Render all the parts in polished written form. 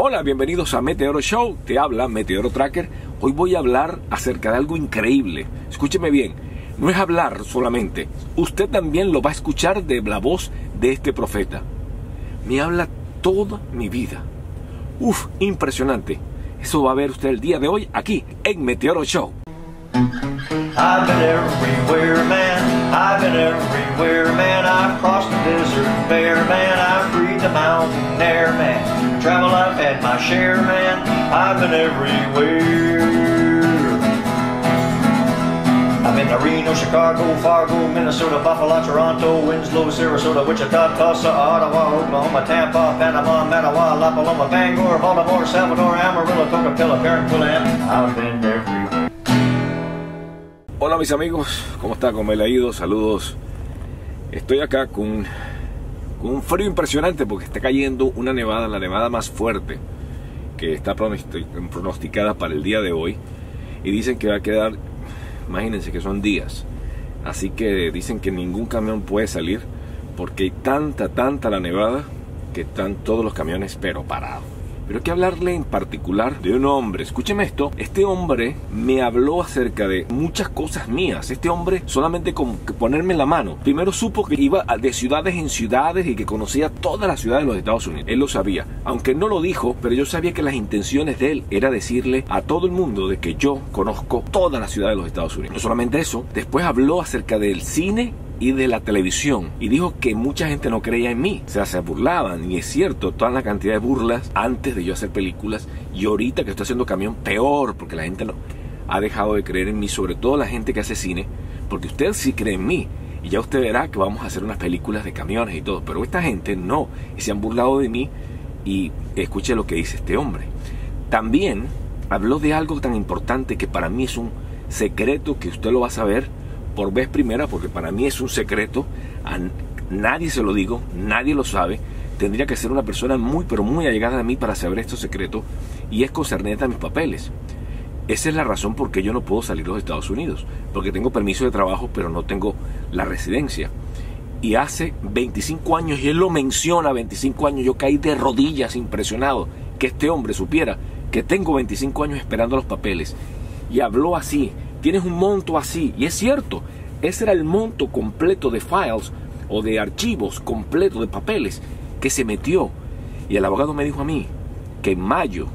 Hola, bienvenidos a Meteoro Show, te habla Meteoro Tracker. Hoy voy a hablar acerca de algo increíble. Escúcheme bien, no es hablar solamente, usted también lo va a escuchar de la voz de este profeta. Me habla toda mi vida. Impresionante. Eso va a ver usted el día de hoy aquí en Meteoro Show. I've been everywhere, man. I've been everywhere, man. I've crossed the desert bare, man. I've breathed the mountain air, man. Travel, I've had my share, man. I've been everywhere. I've been to Reno, Chicago, Fargo, Minnesota, Buffalo, Toronto, Winslow, Sarasota, Wichita, Tulsa, Ottawa, Oklahoma, Tampa, Panama, Mattawa, La Paloma, Bangor, Baltimore, Salvador, Amarillo, Coca-Cola, Barranquilla, and I've been everywhere. Hola mis amigos, ¿cómo está? ¿Cómo me ha ido? Saludos. Estoy acá con un frío impresionante porque está cayendo una nevada, la nevada más fuerte que está pronosticada para el día de hoy. Y dicen que va a quedar, imagínense que son días. Así que dicen que ningún camión puede salir porque hay tanta la nevada que están todos los camiones pero parados. Pero hay que hablarle en particular de un hombre. Escúcheme esto. Este hombre me habló acerca de muchas cosas mías. Este hombre solamente con ponerme la mano. Primero supo que iba de ciudades en ciudades y que conocía todas las ciudades de los Estados Unidos. Él lo sabía. Aunque no lo dijo, pero yo sabía que las intenciones de él era decirle a todo el mundo de que yo conozco todas las ciudades de los Estados Unidos. No solamente eso, después habló acerca del cine y de la televisión y dijo que mucha gente no creía en mí, o sea, se burlaban, y es cierto, toda la cantidad de burlas antes de yo hacer películas, y ahorita que estoy haciendo camión, peor, porque la gente no ha dejado de creer en mí, sobre todo la gente que hace cine, porque usted sí cree en mí, y ya usted verá que vamos a hacer unas películas de camiones y todo, pero esta gente no, y se han burlado de mí. Y escuche lo que dice este hombre. También habló de algo tan importante que para mí es un secreto, que usted lo va a saber por vez primera, porque para mí es un secreto, a nadie se lo digo, nadie lo sabe. Tendría que ser una persona muy pero muy allegada a mí para saber estos secretos, y es concernente a mis papeles. Esa es la razón por qué yo no puedo salir de los Estados Unidos, porque tengo permiso de trabajo pero no tengo la residencia. Y hace 25 años, y él lo menciona, 25 años, yo caí de rodillas impresionado que este hombre supiera que tengo 25 años esperando los papeles, y habló así: tienes un monto así, y es cierto, ese era el monto completo de files o de archivos completos de papeles que se metió. Y el abogado me dijo a mí que en mayo,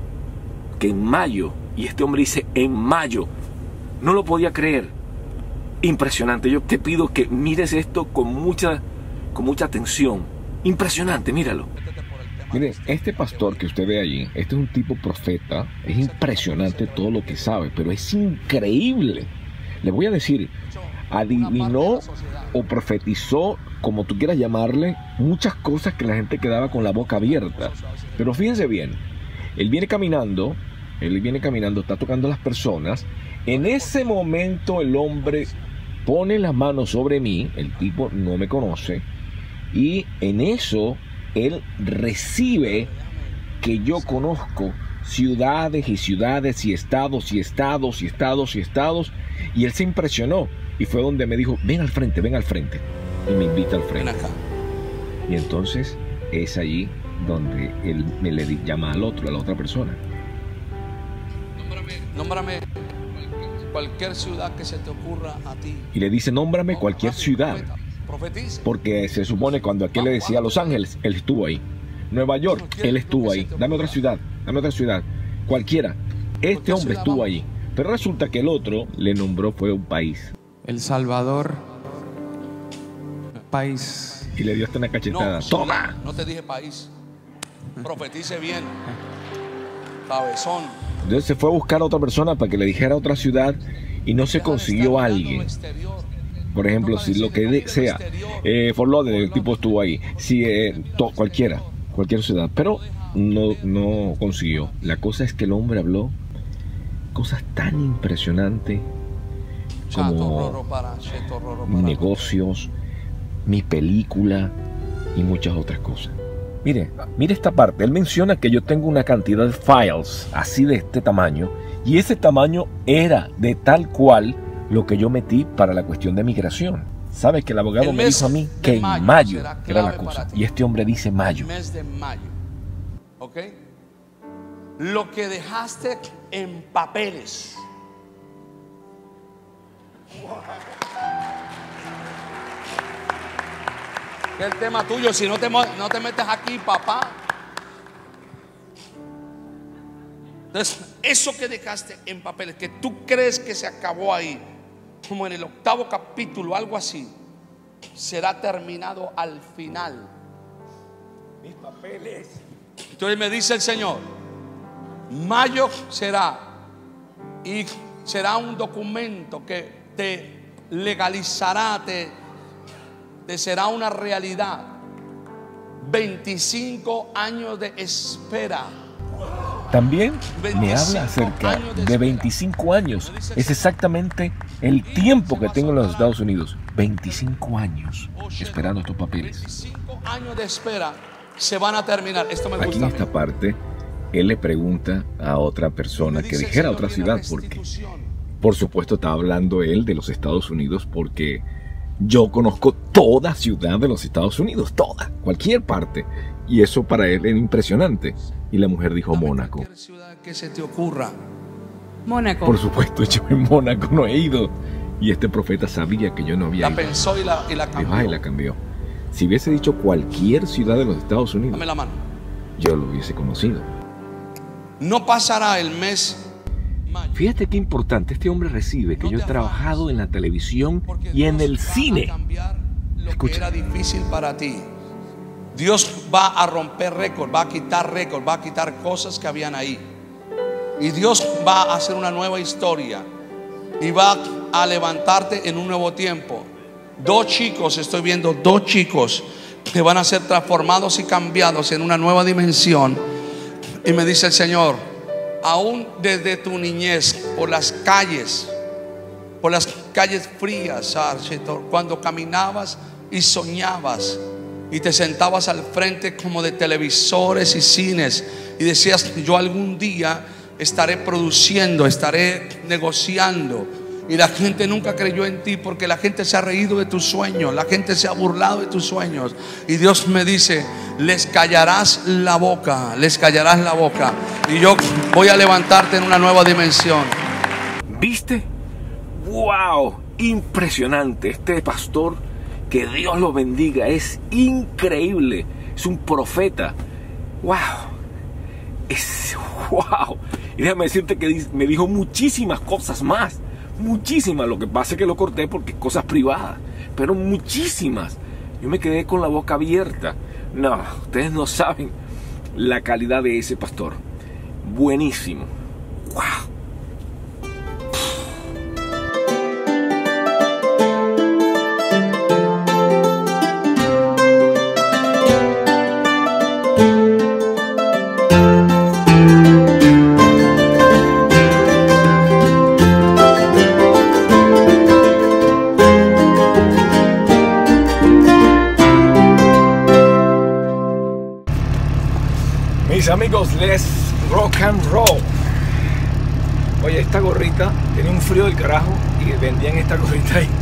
y este hombre dice en mayo, no lo podía creer. Impresionante. Yo te pido que mires esto con mucha atención. Impresionante, míralo. Mire, este pastor que usted ve allí, este es un tipo profeta. Es impresionante todo lo que sabe, pero es increíble. Le voy a decir, adivinó o profetizó, como tú quieras llamarle, muchas cosas que la gente quedaba con la boca abierta. Pero fíjense bien, él viene caminando, está tocando a las personas. En ese momento el hombre pone las manos sobre mí, el tipo no me conoce, y en eso él recibe que yo conozco ciudades y ciudades y estados y estados y estados y estados, y él se impresionó y fue donde me dijo: ven al frente, y me invita al frente. Ven acá. Y entonces es allí donde él le llama a la otra persona. Nómbrame cualquier ciudad que se te ocurra a ti. Y le dice: nómbrame cualquier ciudad. Profetice. Porque se supone cuando aquel le decía Los Ángeles, él estuvo ahí. Nueva York, él estuvo ahí. Dame otra ciudad, cualquiera. Este hombre estuvo allí. Pero resulta que el otro le nombró fue un país. El Salvador, país. Y le dio hasta una cachetada. No, ¡toma! No te dije país. Profetice bien. Cabezón. Entonces se fue a buscar a otra persona para que le dijera otra ciudad y no se consiguió a alguien. Por ejemplo, si lo que sea, Fort Lauderdale, el tipo estuvo ahí. Si cualquier ciudad, pero no consiguió. La cosa es que el hombre habló cosas tan impresionantes como negocios, mi película y muchas otras cosas. Mire esta parte. Él menciona que yo tengo una cantidad de files así de este tamaño, y ese tamaño era de tal cual lo que yo metí para la cuestión de migración. ¿Sabes que el abogado me dijo a mí que en mayo era la cosa? Y este hombre dice mayo. El mes de mayo. ¿Ok? lo que dejaste en papeles. ¿Qué es el tema tuyo? Si no te metes aquí, papá. Entonces, eso que dejaste en papeles, que tú crees que se acabó ahí, como en el 8º capítulo, algo así, será terminado al final. Mis papeles. Entonces me dice el Señor, mayo será, y será un documento que te legalizará, te será una realidad. 25 años de espera. También me habla acerca de 25 años. Es exactamente el tiempo que tengo en los Estados Unidos. 25 años esperando estos papeles. 25 años de espera se van a terminar. Esto me gusta. Aquí en esta parte, él le pregunta a otra persona que dijera otra ciudad, porque por supuesto está hablando él de los Estados Unidos, porque yo conozco toda ciudad de los Estados Unidos, toda, cualquier parte. Y eso para él era impresionante. Y la mujer dijo Mónaco. Cualquier ciudad que se te ocurra. Mónaco. Por supuesto, yo en Mónaco no he ido. Y este profeta sabía que yo no había La ido. pensó y la cambió. Dijo, la cambió. Si hubiese dicho cualquier ciudad de los Estados Unidos, Dame la mano. yo lo hubiese conocido. No pasará el mes mayo. Fíjate qué importante, este hombre recibe que yo he trabajado en la televisión y en el cine. Lo que era difícil para ti. Dios va a romper récord, va a quitar récord, va a quitar cosas que habían ahí. Y Dios va a hacer una nueva historia y va a levantarte en un nuevo tiempo. 2 chicos, estoy viendo 2 chicos que van a ser transformados y cambiados en una nueva dimensión. Y me dice el Señor, aún desde tu niñez, por las calles frías, cuando caminabas y soñabas y te sentabas al frente como de televisores y cines y decías, yo algún día estaré produciendo, estaré negociando, y la gente nunca creyó en ti porque la gente se ha reído de tus sueños, la gente se ha burlado de tus sueños, y Dios me dice, les callarás la boca, les callarás la boca, y yo voy a levantarte en una nueva dimensión. ¿Viste? ¡Wow! Impresionante. Este pastor, que Dios lo bendiga, es increíble. Es un profeta. ¡Wow! ¡Wow! Y déjame decirte que me dijo muchísimas cosas más. Muchísimas. Lo que pasa es que lo corté porque es cosas privadas. Pero muchísimas. Yo me quedé con la boca abierta. No, ustedes no saben la calidad de ese pastor. Buenísimo. ¡Wow! Mis amigos, let's rock and roll. Oye, esta gorrita tenía un frío del carajo y vendían esta gorrita ahí.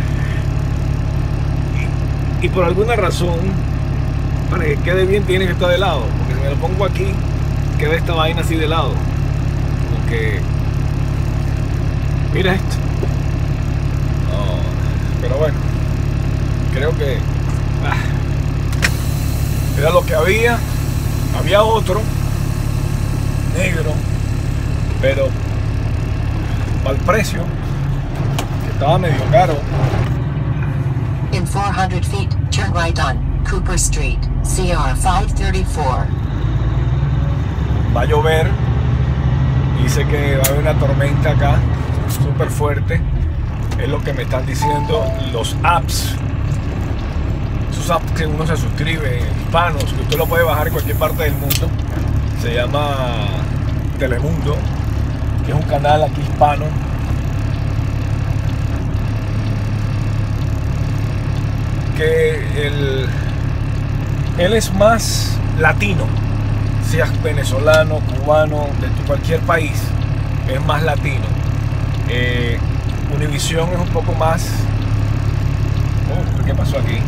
Y por alguna razón, para que quede bien, tiene que estar de lado. Porque si me lo pongo aquí, queda esta vaina así de lado. Como que, mira esto. Oh, pero bueno, creo que era lo que había. Había otro negro, pero al precio, que estaba medio caro. In 400 feet, turn right on Cooper Street, CR 534. Va a llover. Dice que va a haber una tormenta acá, súper fuerte. Es lo que me están diciendo los apps. Esos apps que uno se suscribe, hispanos, que usted lo puede bajar en cualquier parte del mundo. Se llama Telemundo, que es un canal aquí hispano. Que él es más latino, seas venezolano, cubano, de cualquier país, es más latino. Univision es un poco más... ¿qué pasó aquí?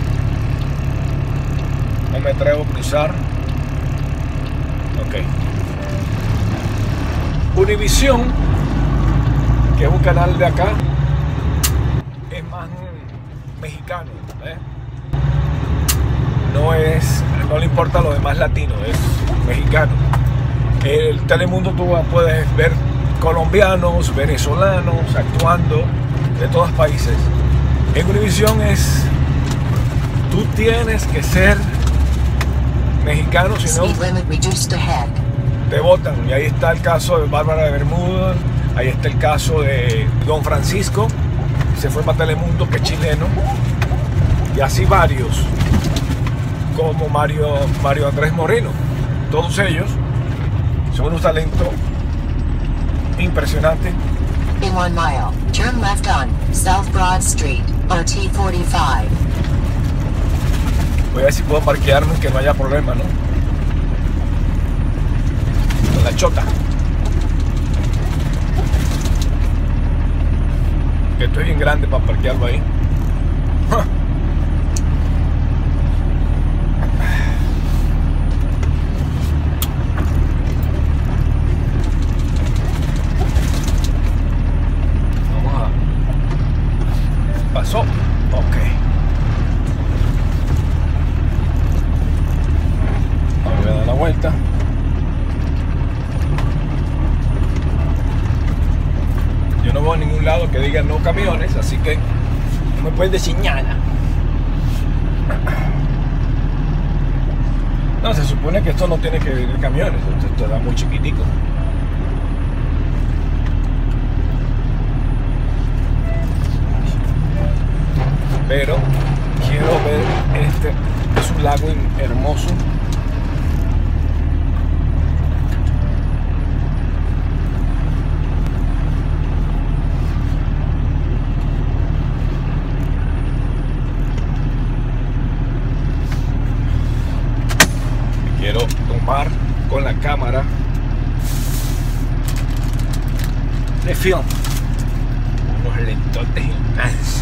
No me atrevo a cruzar. Ok. Univisión, que es un canal de acá, es más mexicano, ¿eh? No le importa lo demás latino, es mexicano. El Telemundo tú puedes ver colombianos, venezolanos actuando de todos países. En Univisión tú tienes que ser mexicano, si no te votan. Y ahí está el caso de Bárbara de Bermuda, ahí está el caso de Don Francisco, que se fue para Telemundo, que es chileno, y así varios, como Mario Andrés Moreno. Todos ellos son un talento impresionante. In 1 mile, turn left on South Broad Street, RT 45. Voy a ver si puedo parquearme, que no haya problema, ¿no? Con la chota. Que estoy bien grande para parquearlo ahí. Pasó. Ok. Ahora voy a dar la vuelta. Yo no veo a ningún lado que diga no camiones, así que no me pueden decir nada. No, se supone que esto no tiene que venir camiones, esto era muy chiquitico. Pero quiero ver es un lago hermoso. Quiero tomar con la cámara de film unos lentotes inmensos.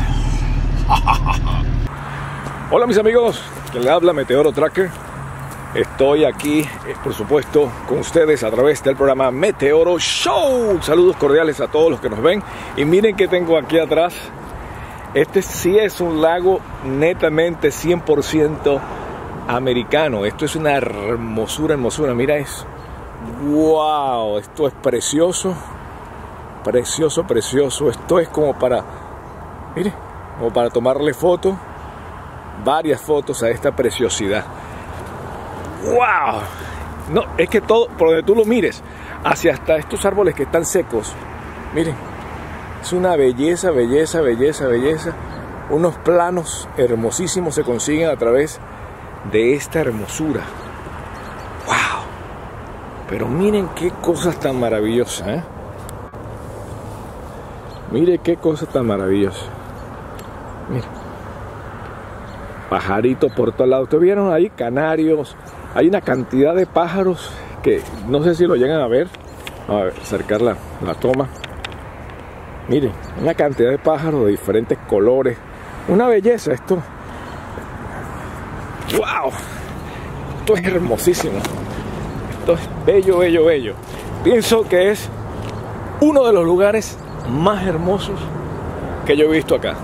Hola mis amigos, quien le habla Meteoro Tracker. Estoy aquí, por supuesto, con ustedes a través del programa Meteoro Show. Saludos cordiales a todos los que nos ven. Y miren que tengo aquí atrás. Este sí es un lago netamente 100% americano. Esto es una hermosura. Mira eso. Wow, esto es precioso. Precioso. Esto es como para, mire, como para tomarle fotos, varias fotos a esta preciosidad. ¡Wow! No, es que todo, por donde tú lo mires, hacia hasta estos árboles que están secos, miren, es una belleza. Unos planos hermosísimos se consiguen a través de esta hermosura. ¡Wow! Pero miren qué cosas tan maravillosas, ¿eh? Mire qué cosa tan maravillosa. Mira, pajaritos por todos lados. ¿Ustedes vieron ahí? Canarios. Hay una cantidad de pájaros que no sé si lo llegan a ver. A ver, acercar la toma. Miren, una cantidad de pájaros de diferentes colores. Una belleza esto. ¡Wow! Esto es hermosísimo. Esto es bello. Pienso que es uno de los lugares más hermosos que yo he visto acá.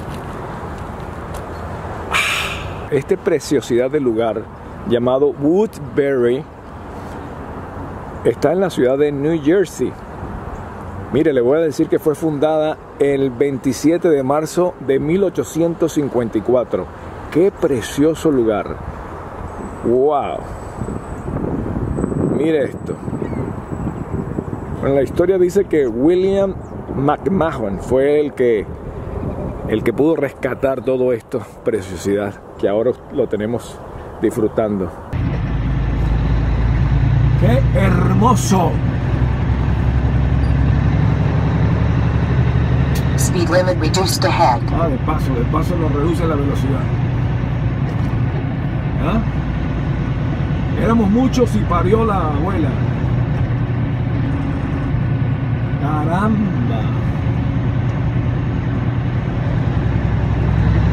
Esta preciosidad del lugar llamado Woodbury está en la ciudad de New Jersey. Mire, le voy a decir que fue fundada el 27 de marzo de 1854. ¡Qué precioso lugar! ¡Wow! Mire esto. Bueno, la historia dice que William McMahon fue el que pudo rescatar todo esto, preciosidad, que ahora lo tenemos disfrutando. ¡Qué hermoso! Speed limit reduced ahead. De paso nos reduce la velocidad. ¿Ah? Éramos muchos y parió la abuela. ¡Caramba!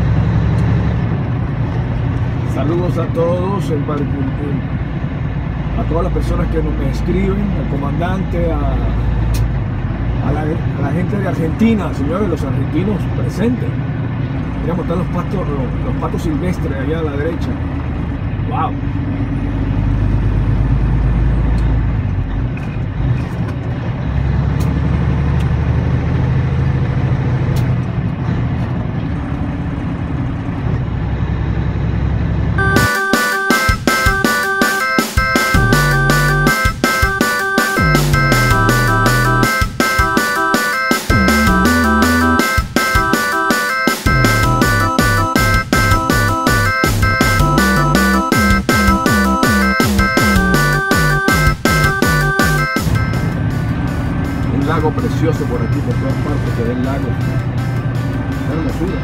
Saludos a todos, a todas las personas que me escriben, al comandante, a la gente de Argentina, señores, los argentinos presentes. Miramos, están los patos silvestres allá a la derecha. Wow. Lago precioso por aquí, por todas partes, que ve el lago. Qué hermosura.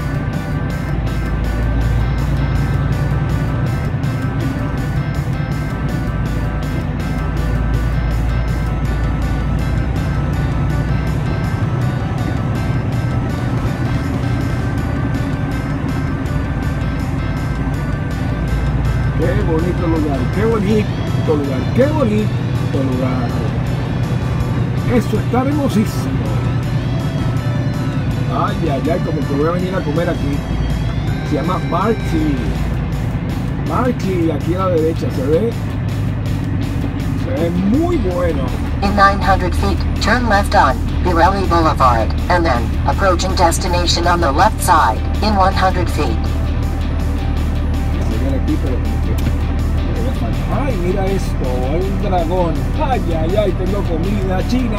Qué bonito lugar, qué bonito lugar, qué bonito lugar. Eso está hermosísimo. Ay, ay, ay, como que voy a venir a comer aquí. Se llama Marchi. Marchi, aquí a la derecha, se ve muy bueno. In 900 feet, turn left on Pirelli Boulevard, and then approaching destination on the left side in 100 feet. Se ve aquí, pero como que... Ay, mira esto, hay un dragón. Ay, ay, ay, tengo comida china.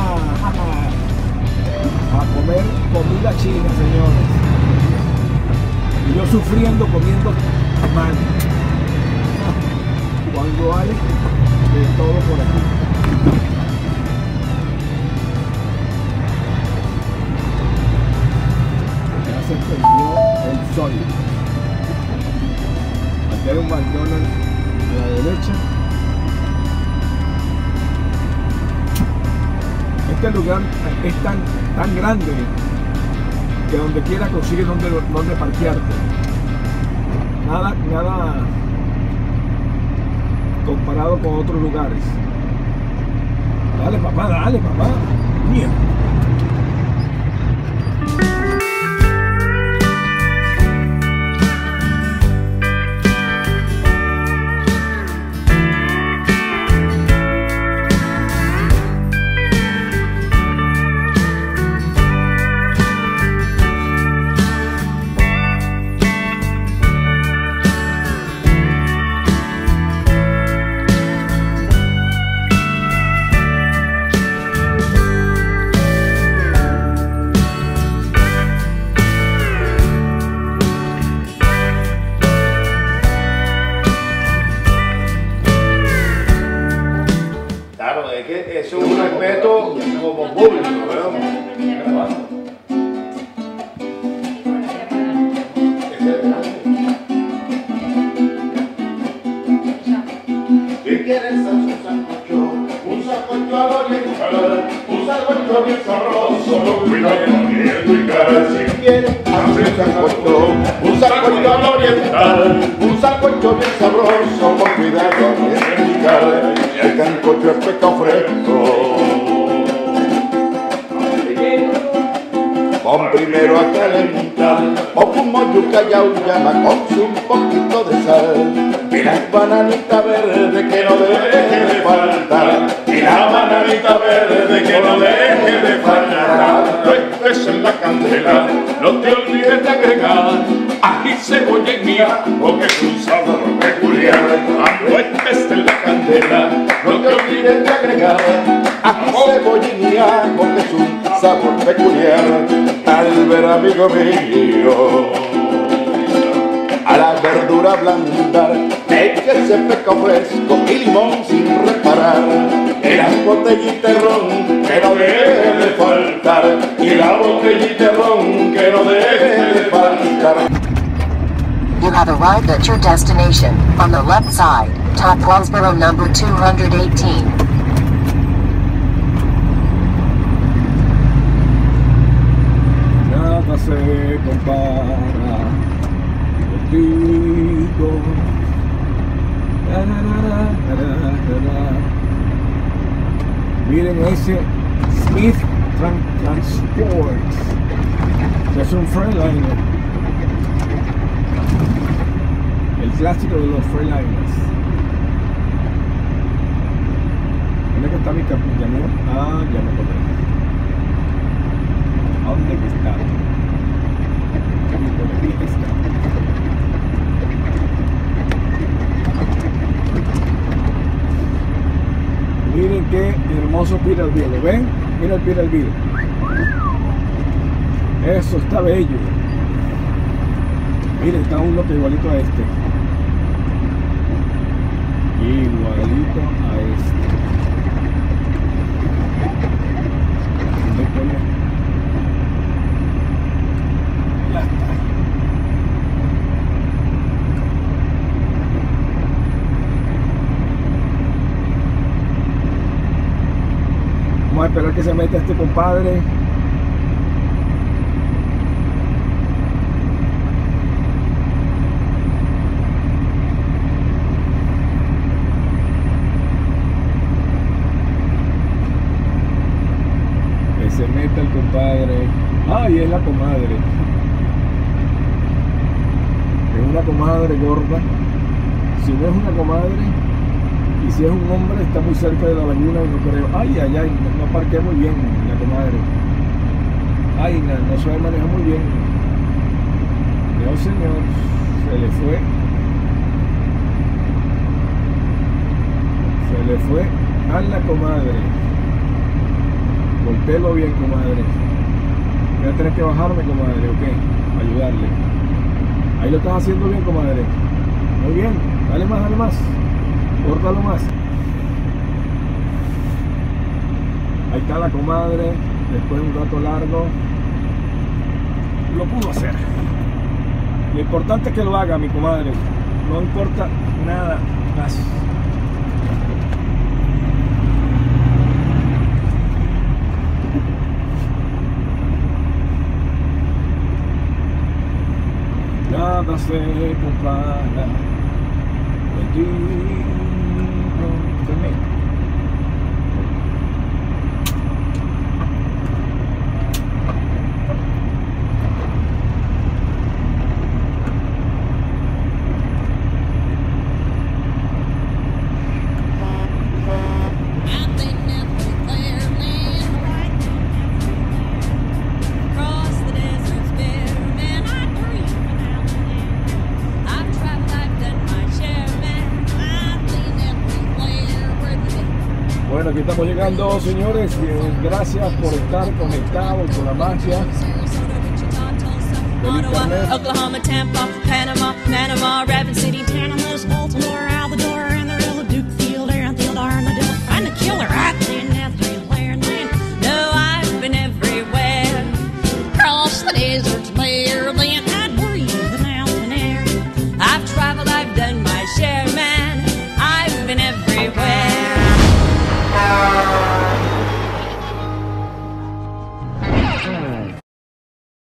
A comer comida china, señores. Y yo sufriendo comiendo mal. Cuando hay de todo por aquí. Ya se perdió el sol. Aquí hay un McDonald's a la derecha. Este lugar es tan grande que donde quiera consigues donde parquearte. Nada comparado con otros lugares. Dale papá, dale papá. Mía. Es un respeto como público, ¿verdad? ¿Qué quieres hacer un sancocho? Un sancocho al oriental, un sancocho bien sabroso, cuidado con tu cara. Si quieres hacer un sancocho al oriental, un sancocho bien sabroso, con cuidado con tu cara. El sancocho es pescado fresco. Con primero a calentar, o como yuca y auyama, con un poquito de sal. Y la bananita verde que no deje de faltar. Y la bananita verde que no deje de faltar. No estés en la candela, no te olvides de agregar ají, cebolla y miel, porque es un sabor peculiar. No estés en la candela, no te olvides de agregar ají, cebolla y miel, porque es un sabor peculiar. Al ver, amigo mío, a la verdura blandar, échese pescado fresco y limón sin reparar. Y la botellita de ron que no deje de faltar. Y la botellita de ron que no deje de faltar. You have arrived at your destination, on the left side, Top Wellsboro number 218. Nada se compara contigo. Miren ese Smith Transport. Es un Freightliner. El clásico de los Freightliners. ¿Dónde que está mi camión? Ah, ya me acordé. ¿Dónde que está? Por aquí está. Miren qué hermoso Peterbilt, ¿lo ven? Mira el Peterbilt. Eso está bello. Miren, está uno que igualito a este. Igualito a este. ¿Dónde pone? Ya está. Vamos a esperar que se meta este compadre. Que se meta el compadre. Ay, es la comadre. Es una comadre gorda. Si no es una comadre, y si es un hombre, está muy cerca de la laguna y no creo. Ay, ay, ay, no parqué muy bien la comadre. Ay, no sabe manejar muy bien. No, señor, se le fue. Se le fue a la comadre. Voltéelo bien, comadre. Voy a tener que bajarme, comadre, ok, ayudarle. Ahí lo estás haciendo bien, comadre. Muy bien, dale más, dale más. Córtalo más. Ahí está la comadre. Después de un rato largo lo pudo hacer. Lo importante es que lo haga, mi comadre. No importa nada más. Nada se compara contigo. Bueno, aquí estamos llegando, señores. Gracias por estar conectados con la magia del internet. Oklahoma, Tampa, Panama.